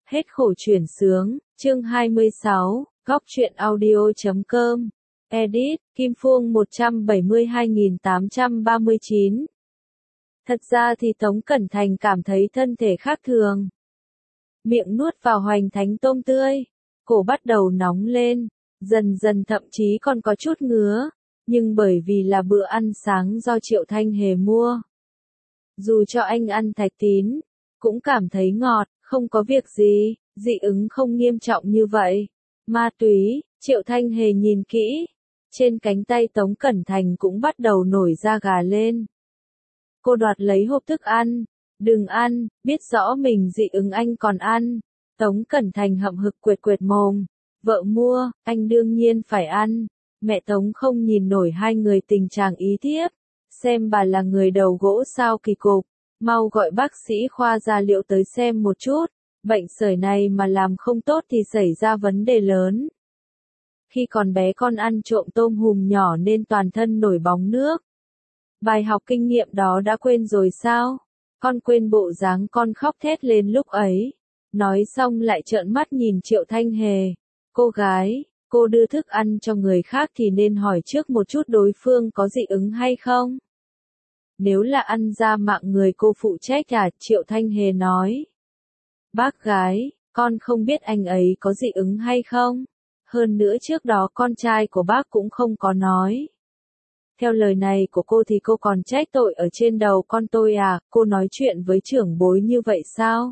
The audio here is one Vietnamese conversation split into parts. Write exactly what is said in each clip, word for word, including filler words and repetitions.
Hết khổ chuyển sướng, chương hai mươi sáu, góc truyện audio chấm com. Edit, Kim Phương một trăm bảy mươi hai nghìn tám trăm ba mươi chín. Thật ra thì Tống Cẩn Thành cảm thấy thân thể khác thường. Miệng nuốt vào hoành thánh tôm tươi, cổ bắt đầu nóng lên, dần dần thậm chí còn có chút ngứa, nhưng bởi vì là bữa ăn sáng do Triệu Thanh Hề mua. Dù cho anh ăn thạch tín, cũng cảm thấy ngọt, không có việc gì, dị ứng không nghiêm trọng như vậy. Ma túy, Triệu Thanh Hề nhìn kỹ, trên cánh tay Tống Cẩn Thành cũng bắt đầu nổi da gà lên. Cô đoạt lấy hộp thức ăn, đừng ăn, biết rõ mình dị ứng anh còn ăn. Tống Cẩn Thành hậm hực quệt quệt mồm, vợ mua, anh đương nhiên phải ăn. Mẹ Tống không nhìn nổi hai người tình trạng ý thiếp, xem bà là người đầu gỗ sao kỳ cục, mau gọi bác sĩ khoa da liễu tới xem một chút, bệnh sởi này mà làm không tốt thì xảy ra vấn đề lớn. Khi còn bé con ăn trộm tôm hùm nhỏ nên toàn thân nổi bóng nước. Bài học kinh nghiệm đó đã quên rồi sao? Con quên bộ dáng con khóc thét lên lúc ấy. Nói xong lại trợn mắt nhìn Triệu Thanh Hề. Cô gái, cô đưa thức ăn cho người khác thì nên hỏi trước một chút đối phương có dị ứng hay không? Nếu là ăn ra mạng người cô phụ trách à? Triệu Thanh Hề nói. Bác gái, con không biết anh ấy có dị ứng hay không? Hơn nữa trước đó con trai của bác cũng không có nói. Theo lời này của cô thì cô còn trách tội ở trên đầu con tôi à? Cô nói chuyện với trưởng bối như vậy sao?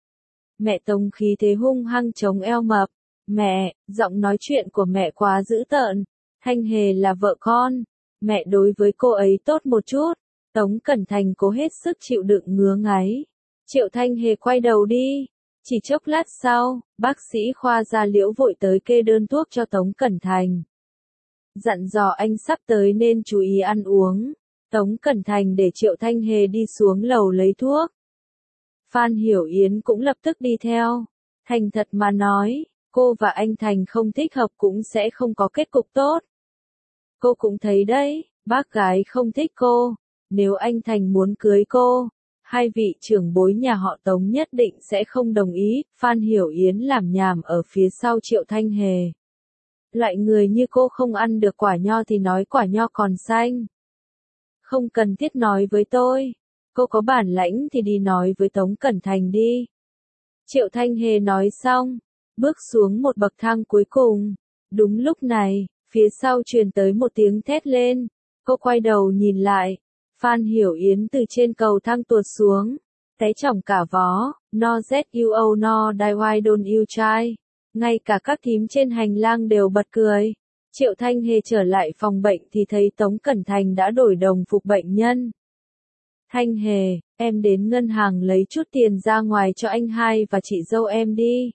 Mẹ Tống khí thế hung hăng chống eo mập. Mẹ, giọng nói chuyện của mẹ quá dữ tợn. Thanh Hề là vợ con. Mẹ đối với cô ấy tốt một chút. Tống Cẩn Thành cố hết sức chịu đựng ngứa ngáy. Triệu Thanh Hề quay đầu đi. Chỉ chốc lát sau, bác sĩ khoa da liễu vội tới kê đơn thuốc cho Tống Cẩn Thành. Dặn dò anh sắp tới nên chú ý ăn uống. Tống Cẩn Thành để Triệu Thanh Hề đi xuống lầu lấy thuốc. Phan Hiểu Yến cũng lập tức đi theo. Thành thật mà nói, cô và anh Thành không thích hợp cũng sẽ không có kết cục tốt. Cô cũng thấy đấy, bác gái không thích cô. Nếu anh Thành muốn cưới cô, hai vị trưởng bối nhà họ Tống nhất định sẽ không đồng ý. Phan Hiểu Yến làm nhảm ở phía sau Triệu Thanh Hề. Loại người như cô không ăn được quả nho thì nói quả nho còn xanh. Không cần thiết nói với tôi. Cô có bản lãnh thì đi nói với Tống Cẩn Thành đi. Triệu Thanh Hề nói xong, bước xuống một bậc thang cuối cùng. Đúng lúc này, phía sau truyền tới một tiếng thét lên. Cô quay đầu nhìn lại. Phan Hiểu Yến từ trên cầu thang tuột xuống. Té chỏng cả vó. No z u o no die why don't you try. Ngay cả các thím trên hành lang đều bật cười. Triệu Thanh Hề trở lại phòng bệnh thì thấy Tống Cẩn Thành đã đổi đồng phục bệnh nhân. Thanh Hề, em đến ngân hàng lấy chút tiền ra ngoài cho anh hai và chị dâu em đi.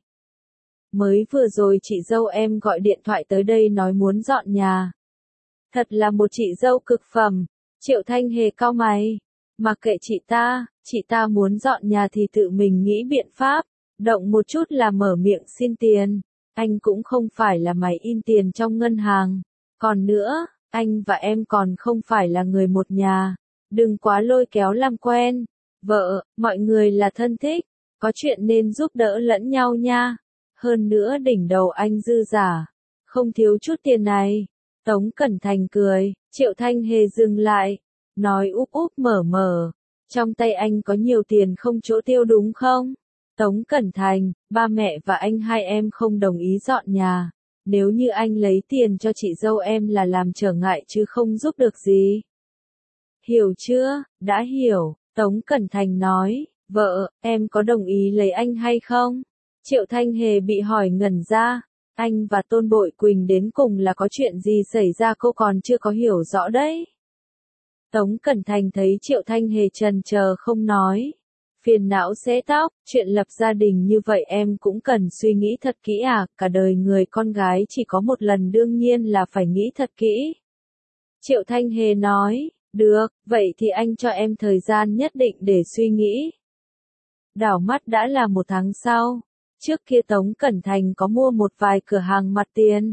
Mới vừa rồi chị dâu em gọi điện thoại tới đây nói muốn dọn nhà. Thật là một chị dâu cực phẩm. Triệu Thanh Hề cau mày. Mặc kệ chị ta, chị ta muốn dọn nhà thì tự mình nghĩ biện pháp. Động một chút là mở miệng xin tiền. Anh cũng không phải là máy in tiền trong ngân hàng. Còn nữa, anh và em còn không phải là người một nhà. Đừng quá lôi kéo làm quen. Vợ, mọi người là thân thích. Có chuyện nên giúp đỡ lẫn nhau nha. Hơn nữa đỉnh đầu anh dư giả. Không thiếu chút tiền này. Tống Cẩn Thành cười. Triệu Thanh Hề dừng lại. Nói úp úp mở mở. Trong tay anh có nhiều tiền không chỗ tiêu đúng không? Tống Cẩn Thành, ba mẹ và anh hai em không đồng ý dọn nhà. Nếu như anh lấy tiền cho chị dâu em là làm trở ngại chứ không giúp được gì. Hiểu chưa? Đã hiểu, Tống Cẩn Thành nói. Vợ, em có đồng ý lấy anh hay không? Triệu Thanh Hề bị hỏi ngẩn ra. Anh và Tôn Bội Quỳnh đến cùng là có chuyện gì xảy ra cô còn chưa có hiểu rõ đấy. Tống Cẩn Thành thấy Triệu Thanh Hề chần chờ không nói. Phiền não xé tóc, chuyện lập gia đình như vậy em cũng cần suy nghĩ thật kỹ à, cả đời người con gái chỉ có một lần đương nhiên là phải nghĩ thật kỹ. Triệu Thanh Hề nói, được, vậy thì anh cho em thời gian nhất định để suy nghĩ. Đảo mắt đã là một tháng sau, trước kia Tống Cẩn Thành có mua một vài cửa hàng mặt tiền.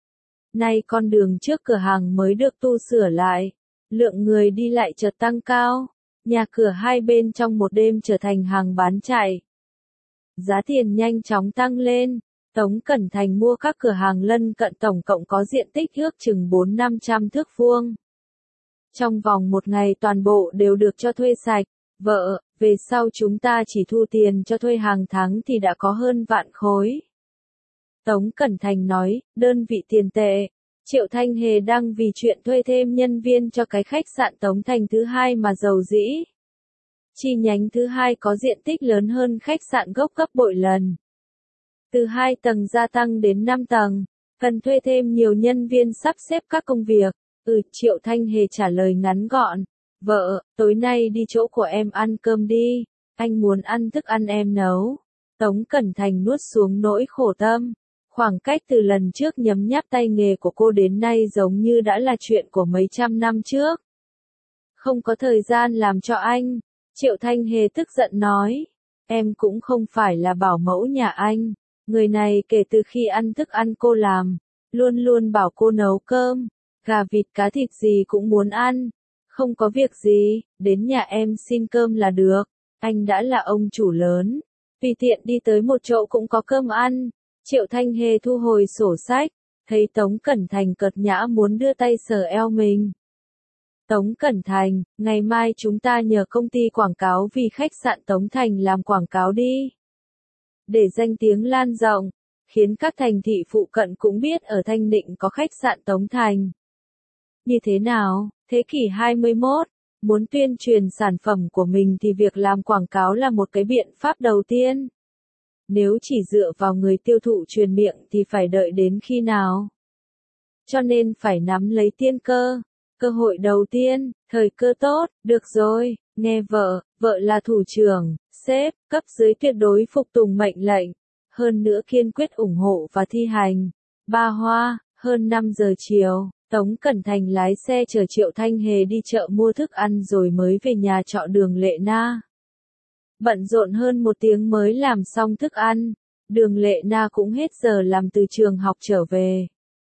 Nay con đường trước cửa hàng mới được tu sửa lại, lượng người đi lại chợt tăng cao. Nhà cửa hai bên trong một đêm trở thành hàng bán chạy. giá tiền nhanh chóng tăng lên. Tống Cẩn Thành mua các cửa hàng lân cận tổng cộng có diện tích ước chừng bốn năm trăm thước vuông. Trong vòng một ngày toàn bộ đều được cho thuê sạch. Vợ, về sau chúng ta chỉ thu tiền cho thuê hàng tháng thì đã có hơn vạn khối. Tống Cẩn Thành nói, đơn vị tiền tệ. Triệu Thanh Hề đang vì chuyện thuê thêm nhân viên cho cái khách sạn Tống Thành thứ hai mà giàu dĩ. Chi nhánh thứ hai có diện tích lớn hơn khách sạn gốc gấp bội lần. Từ hai tầng gia tăng đến năm tầng, cần thuê thêm nhiều nhân viên sắp xếp các công việc. Ừ, Triệu Thanh Hề trả lời ngắn gọn. Vợ, tối nay đi chỗ của em ăn cơm đi, anh muốn ăn thức ăn em nấu. Tống Cẩn Thành nuốt xuống nỗi khổ tâm. Khoảng cách từ lần trước nhấm nháp tay nghề của cô đến nay giống như đã là chuyện của mấy trăm năm trước. Không có thời gian làm cho anh. Triệu Thanh Hề tức giận nói. Em cũng không phải là bảo mẫu nhà anh. Người này kể từ khi ăn thức ăn cô làm, luôn luôn bảo cô nấu cơm, gà vịt cá thịt gì cũng muốn ăn. Không có việc gì, đến nhà em xin cơm là được. Anh đã là ông chủ lớn, tùy tiện đi tới một chỗ cũng có cơm ăn. Triệu Thanh Hề thu hồi sổ sách, thấy Tống Cẩn Thành cợt nhã muốn đưa tay sờ eo mình. Tống Cẩn Thành, ngày mai chúng ta nhờ công ty quảng cáo vì khách sạn Tống Thành làm quảng cáo đi. Để danh tiếng lan rộng, khiến các thành thị phụ cận cũng biết ở Thanh Định có khách sạn Tống Thành. Như thế nào, thế kỷ hai mươi mốt, muốn tuyên truyền sản phẩm của mình thì việc làm quảng cáo là một cái biện pháp đầu tiên. Nếu chỉ dựa vào người tiêu thụ truyền miệng thì phải đợi đến khi nào? Cho nên phải nắm lấy tiên cơ. Cơ hội đầu tiên, thời cơ tốt, được rồi, nghe vợ, vợ là thủ trưởng, sếp, cấp dưới tuyệt đối phục tùng mệnh lệnh, hơn nữa kiên quyết ủng hộ và thi hành. Ba Hoa, hơn năm giờ chiều, Tống Cẩn Thành lái xe chở Triệu Thanh Hề đi chợ mua thức ăn rồi mới về nhà trọ Đường Lệ Na. Bận rộn hơn một tiếng mới làm xong thức ăn, Đường Lệ Na cũng hết giờ làm từ trường học trở về.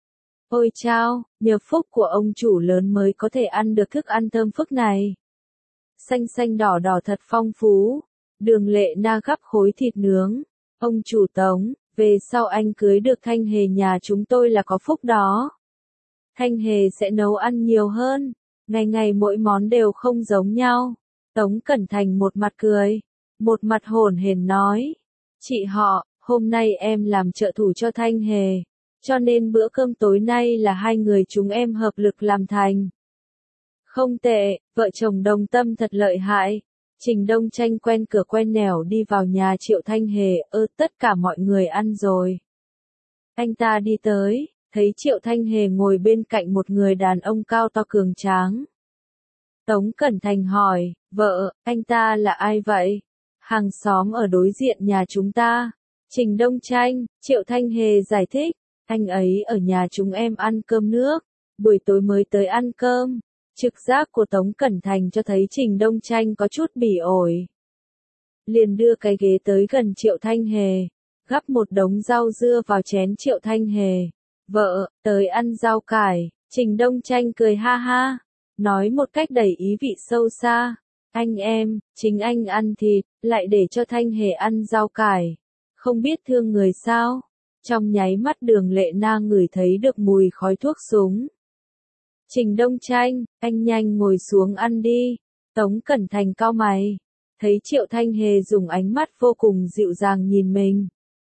Ôi chao, nhờ phúc của ông chủ lớn mới có thể ăn được thức ăn thơm phức này. Xanh xanh đỏ đỏ thật phong phú. Đường Lệ Na gắp khối thịt nướng. Ông chủ Tống, về sau anh cưới được Thanh Hề nhà chúng tôi là có phúc đó. Thanh Hề sẽ nấu ăn nhiều hơn. Ngày ngày mỗi món đều không giống nhau. Tống Cẩn Thành một mặt cười, một mặt hổn hển nói. Chị họ, hôm nay em làm trợ thủ cho Thanh Hề. Cho nên bữa cơm tối nay là hai người chúng em hợp lực làm thành. Không tệ, vợ chồng đồng tâm thật lợi hại. Trình Đông Tranh quen cửa quen nẻo đi vào nhà Triệu Thanh Hề, ơ tất cả mọi người ăn rồi. Anh ta đi tới, thấy Triệu Thanh Hề ngồi bên cạnh một người đàn ông cao to cường tráng. Tống Cẩn Thành hỏi, vợ, anh ta là ai vậy? Hàng xóm ở đối diện nhà chúng ta. Trình Đông Tranh, Triệu Thanh Hề giải thích. Anh ấy ở nhà chúng em ăn cơm nước, buổi tối mới tới ăn cơm. Trực giác của Tống Cẩn Thành cho thấy Trình Đông Tranh có chút bỉ ổi. Liền đưa cái ghế tới gần Triệu Thanh Hề, gắp một đống rau dưa vào chén Triệu Thanh Hề. Vợ, tới ăn rau cải. Trình Đông Tranh cười ha ha, nói một cách đầy ý vị sâu xa. Anh em, chính anh ăn thịt, lại để cho Thanh Hề ăn rau cải. Không biết thương người sao? Trong nháy mắt Đường Lệ Na ngửi thấy được mùi khói thuốc súng. Trình Đông Tranh, anh nhanh ngồi xuống ăn đi. Tống Cẩn Thành cau mày, thấy Triệu Thanh Hề dùng ánh mắt vô cùng dịu dàng nhìn mình.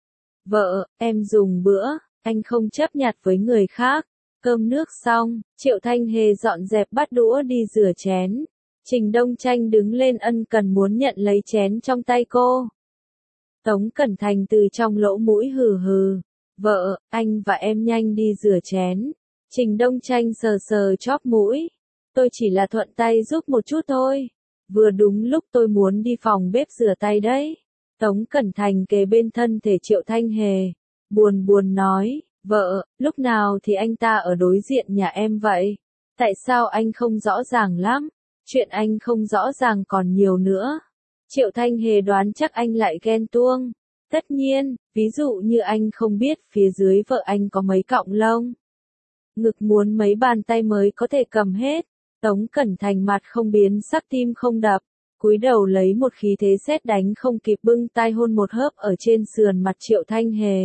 Vợ, em dùng bữa, anh không chấp nhặt với người khác. Cơm nước xong, Triệu Thanh Hề dọn dẹp bát đũa đi rửa chén. Trình Đông Tranh đứng lên ân cần muốn nhận lấy chén trong tay cô. Tống Cẩn Thành từ trong lỗ mũi hừ hừ. Vợ, anh và em nhanh đi rửa chén. Trình Đông Tranh sờ sờ chóp mũi. Tôi chỉ là thuận tay giúp một chút thôi. Vừa đúng lúc tôi muốn đi phòng bếp rửa tay đấy. Tống Cẩn Thành kề bên thân thể Triệu Thanh Hề. Buồn buồn nói, vợ, lúc nào thì anh ta ở đối diện nhà em vậy? Tại sao anh không rõ ràng lắm? Chuyện anh không rõ ràng còn nhiều nữa. Triệu Thanh Hề đoán chắc anh lại ghen tuông. Tất nhiên, ví dụ như anh không biết phía dưới vợ anh có mấy cọng lông. Ngực muốn mấy bàn tay mới có thể cầm hết. Tống Cẩn Thành mặt không biến sắc tim không đập. cúi đầu lấy một khí thế sét đánh không kịp bưng tai hôn một hớp ở trên sườn mặt Triệu Thanh Hề.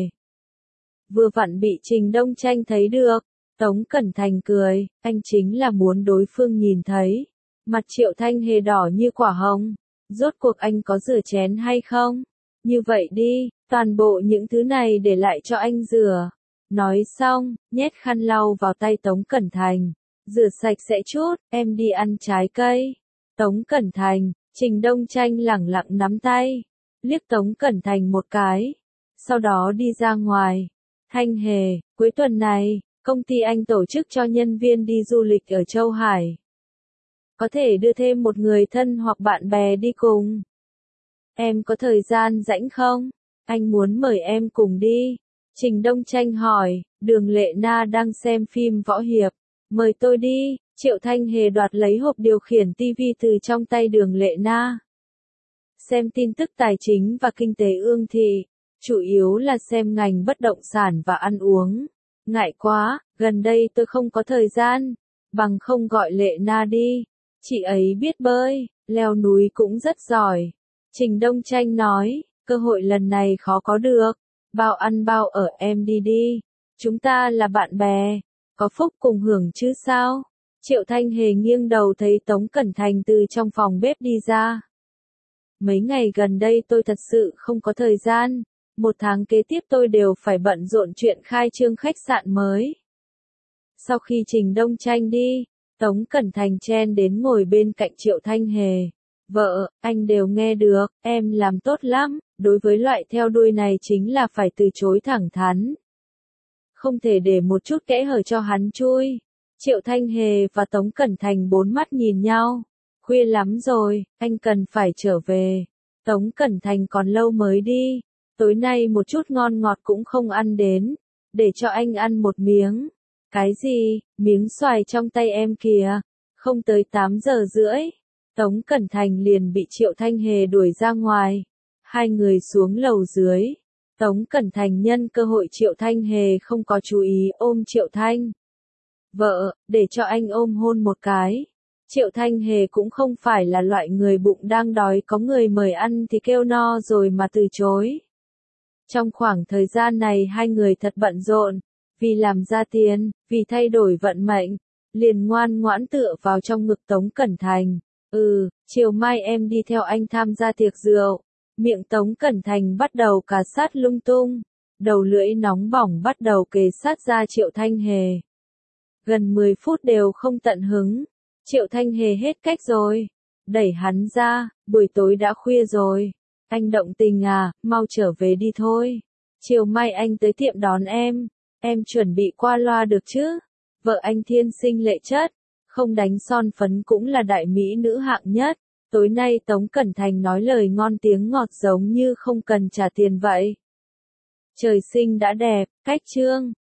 Vừa vặn bị Trình Đông Tranh thấy được, Tống Cẩn Thành cười, anh chính là muốn đối phương nhìn thấy. Mặt Triệu Thanh Hề đỏ như quả hồng, rốt cuộc anh có rửa chén hay không? Như vậy đi, toàn bộ những thứ này để lại cho anh rửa. Nói xong, nhét khăn lau vào tay Tống Cẩn Thành. Rửa sạch sẽ chút, em đi ăn trái cây. Tống Cẩn Thành, Trình Đông Tranh lẳng lặng nắm tay, liếc Tống Cẩn Thành một cái, sau đó đi ra ngoài. Thanh Hề, cuối tuần này, công ty anh tổ chức cho nhân viên đi du lịch ở Châu Hải. Có thể đưa thêm một người thân hoặc bạn bè đi cùng. Em có thời gian rảnh không? Anh muốn mời em cùng đi. Trình Đông Tranh hỏi, Đường Lệ Na đang xem phim võ hiệp. Mời tôi đi. Triệu Thanh Hề đoạt lấy hộp điều khiển ti vi từ trong tay Đường Lệ Na. Xem tin tức tài chính và kinh tế ương thị, chủ yếu là xem ngành bất động sản và ăn uống. Ngại quá, gần đây tôi không có thời gian, bằng không gọi Lệ Na đi. Chị ấy biết bơi, leo núi cũng rất giỏi. Trình Đông Tranh nói, cơ hội lần này khó có được. Bao ăn bao ở em đi đi. Chúng ta là bạn bè, có phúc cùng hưởng chứ sao? Triệu Thanh Hề nghiêng đầu thấy Tống Cẩn Thành từ trong phòng bếp đi ra. Mấy ngày gần đây tôi thật sự không có thời gian, một tháng kế tiếp tôi đều phải bận rộn chuyện khai trương khách sạn mới. Sau khi Trình Đông Tranh đi, Tống Cẩn Thành chen đến ngồi bên cạnh Triệu Thanh Hề. Vợ, anh đều nghe được, em làm tốt lắm, đối với loại theo đuôi này chính là phải từ chối thẳng thắn. Không thể để một chút kẽ hở cho hắn chui. Triệu Thanh Hề và Tống Cẩn Thành bốn mắt nhìn nhau. Khuya lắm rồi, anh cần phải trở về. Tống Cẩn Thành còn lâu mới đi. Tối nay một chút ngon ngọt cũng không ăn đến. Để cho anh ăn một miếng. Cái gì, miếng xoài trong tay em kìa. Không tới tám giờ rưỡi. Tống Cẩn Thành liền bị Triệu Thanh Hề đuổi ra ngoài. Hai người xuống lầu dưới. Tống Cẩn Thành nhân cơ hội Triệu Thanh Hề không có chú ý ôm Triệu Thanh. Vợ, để cho anh ôm hôn một cái. Triệu Thanh Hề cũng không phải là loại người bụng đang đói có người mời ăn thì kêu no rồi mà từ chối. Trong khoảng thời gian này hai người thật bận rộn, vì làm ra tiền, vì thay đổi vận mệnh, liền ngoan ngoãn tựa vào trong ngực Tống Cẩn Thành. Ừ, chiều mai em đi theo anh tham gia tiệc rượu. Miệng Tống Cẩn Thành bắt đầu cà sát lung tung, đầu lưỡi nóng bỏng bắt đầu kề sát ra Triệu Thanh Hề. Gần mười phút đều không tận hứng, Triệu Thanh Hề hết cách rồi, đẩy hắn ra, buổi tối đã khuya rồi, anh động tình à, mau trở về đi thôi, chiều mai anh tới tiệm đón em, em chuẩn bị qua loa được chứ, vợ anh thiên sinh lệ chất, không đánh son phấn cũng là đại mỹ nữ hạng nhất. Tối nay Tống Cẩn Thành nói lời ngon tiếng ngọt giống như không cần trả tiền vậy. Trời sinh đã đẹp, cách chương.